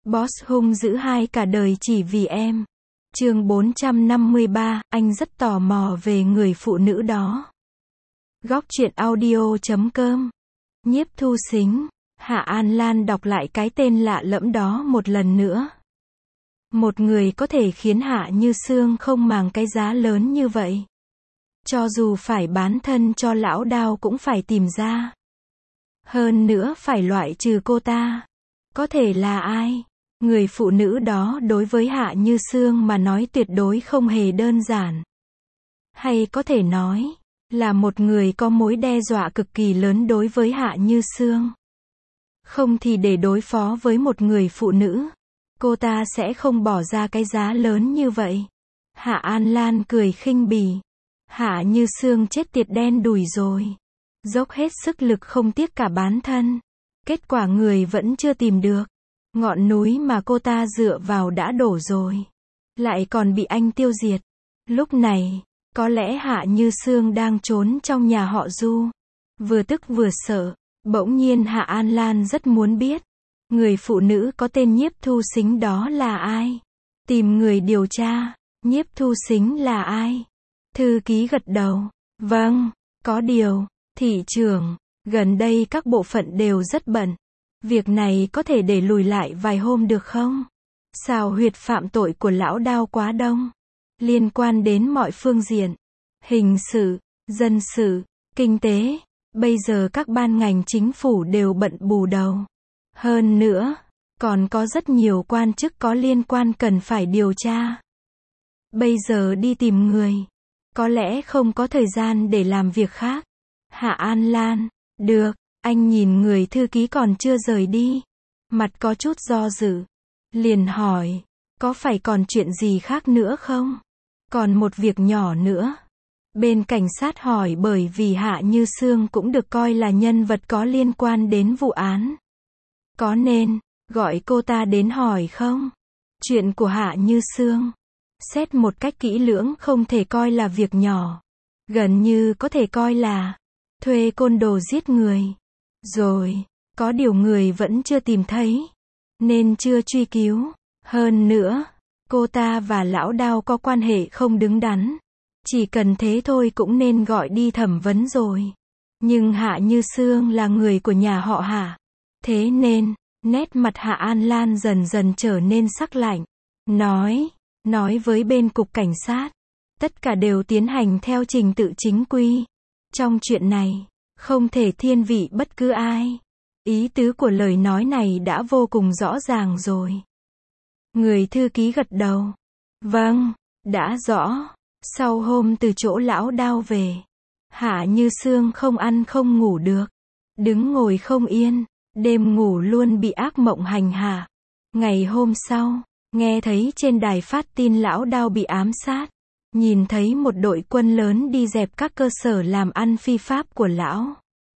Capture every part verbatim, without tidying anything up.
Boss hung dữ hai cả đời chỉ vì em. Chương bốn trăm năm mươi ba, anh rất tò mò về người phụ nữ đó. Góc truyện audio chấm com. Nhiếp Thu Xính. Hạ An Lan đọc lại cái tên lạ lẫm đó một lần nữa. Một người có thể khiến Hạ Như Sương không màng cái giá lớn như vậy. Cho dù phải bán thân cho lão Đao cũng phải tìm ra. Hơn nữa phải loại trừ cô ta. Có thể là ai? Người phụ nữ đó đối với Hạ Như Sương mà nói tuyệt đối không hề đơn giản. Hay có thể nói, là một người có mối đe dọa cực kỳ lớn đối với Hạ Như Sương. Không thì để đối phó với một người phụ nữ, cô ta sẽ không bỏ ra cái giá lớn như vậy. Hạ An Lan cười khinh bỉ. Hạ Như Sương chết tiệt đen đủi rồi. Dốc hết sức lực không tiếc cả bán thân. Kết quả người vẫn chưa tìm được. Ngọn núi mà cô ta dựa vào đã đổ rồi. Lại còn bị anh tiêu diệt. Lúc này, có lẽ Hạ Như Sương đang trốn trong nhà họ Du. Vừa tức vừa sợ. Bỗng nhiên Hạ An Lan rất muốn biết. Người phụ nữ có tên Nhiếp Thu Xính đó là ai? Tìm người điều tra. Nhiếp Thu Xính là ai? Thư ký gật đầu. Vâng, có điều, thị trưởng, gần đây các bộ phận đều rất bận. Việc này có thể để lùi lại vài hôm được không? Sao huyệt phạm tội của lão Đao quá đông? Liên quan đến mọi phương diện. Hình sự, dân sự, kinh tế. Bây giờ các ban ngành chính phủ đều bận bù đầu. Hơn nữa, còn có rất nhiều quan chức có liên quan cần phải điều tra. Bây giờ đi tìm người. Có lẽ không có thời gian để làm việc khác. Hạ An Lan, được, anh nhìn người thư ký còn chưa rời đi. Mặt có chút do dự. Liền hỏi, có phải còn chuyện gì khác nữa không? Còn một việc nhỏ nữa. Bên cảnh sát hỏi bởi vì Hạ Như Sương cũng được coi là nhân vật có liên quan đến vụ án. Có nên gọi cô ta đến hỏi không? Chuyện của Hạ Như Sương, xét một cách kỹ lưỡng không thể coi là việc nhỏ. Gần như có thể coi là thuê côn đồ giết người. Rồi, có điều người vẫn chưa tìm thấy, nên chưa truy cứu. Hơn nữa, cô ta và lão Đao có quan hệ không đứng đắn. Chỉ cần thế thôi cũng nên gọi đi thẩm vấn rồi. Nhưng Hạ Như Sương là người của nhà họ Hạ. Thế nên, nét mặt Hạ An Lan dần dần trở nên sắc lạnh. Nói, nói với bên cục cảnh sát. Tất cả đều tiến hành theo trình tự chính quy. Trong chuyện này, không thể thiên vị bất cứ ai. Ý tứ của lời nói này đã vô cùng rõ ràng rồi. Người thư ký gật đầu. Vâng, đã rõ. Sau hôm từ chỗ lão Đao về, Hạ Như Sương không ăn không ngủ được. Đứng ngồi không yên, đêm ngủ luôn bị ác mộng hành hạ. Ngày hôm sau, nghe thấy trên đài phát tin lão Đao bị ám sát. Nhìn thấy một đội quân lớn đi dẹp các cơ sở làm ăn phi pháp của lão.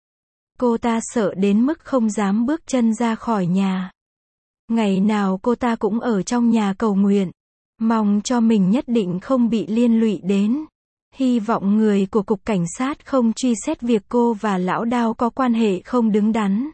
Cô ta sợ đến mức không dám bước chân ra khỏi nhà. Ngày nào cô ta cũng ở trong nhà cầu nguyện. Mong cho mình nhất định không bị liên lụy đến. Hy vọng người của cục cảnh sát không truy xét việc cô và lão Đao có quan hệ không đứng đắn.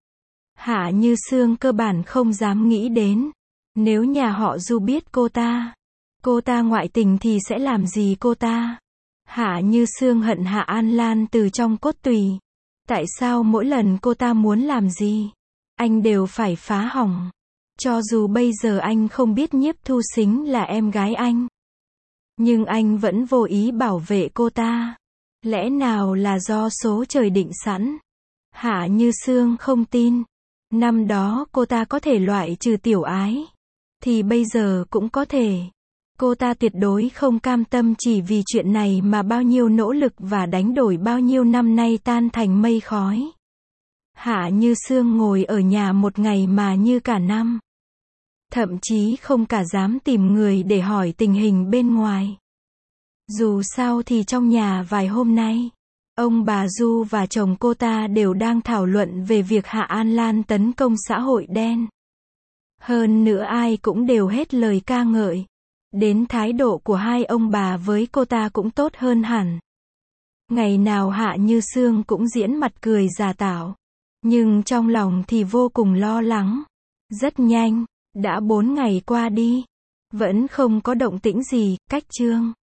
Hạ Như Sương cơ bản không dám nghĩ đến. Nếu nhà họ Du biết cô ta, cô ta ngoại tình thì sẽ làm gì cô ta? Hạ Như Sương hận Hạ An Lan từ trong cốt tủy. Tại sao mỗi lần cô ta muốn làm gì, anh đều phải phá hỏng? Cho dù bây giờ anh không biết Nhiếp Thu Xính là em gái anh, nhưng anh vẫn vô ý bảo vệ cô ta. Lẽ nào là do số trời định sẵn? Hạ Như Sương không tin. Năm đó cô ta có thể loại trừ tiểu ái, thì bây giờ cũng có thể. Cô ta tuyệt đối không cam tâm chỉ vì chuyện này mà bao nhiêu nỗ lực và đánh đổi bao nhiêu năm nay tan thành mây khói. Hạ Như Sương ngồi ở nhà một ngày mà như cả năm. Thậm chí không cả dám tìm người để hỏi tình hình bên ngoài. Dù sao thì trong nhà vài hôm nay, ông bà Du và chồng cô ta đều đang thảo luận về việc Hạ An Lan tấn công xã hội đen. Hơn nữa ai cũng đều hết lời ca ngợi. Đến thái độ của hai ông bà với cô ta cũng tốt hơn hẳn. Ngày nào Hạ Như Sương cũng diễn mặt cười giả tạo. Nhưng trong lòng thì vô cùng lo lắng. Rất nhanh, Đã bốn ngày qua đi. Vẫn không có động tĩnh gì, cách Trương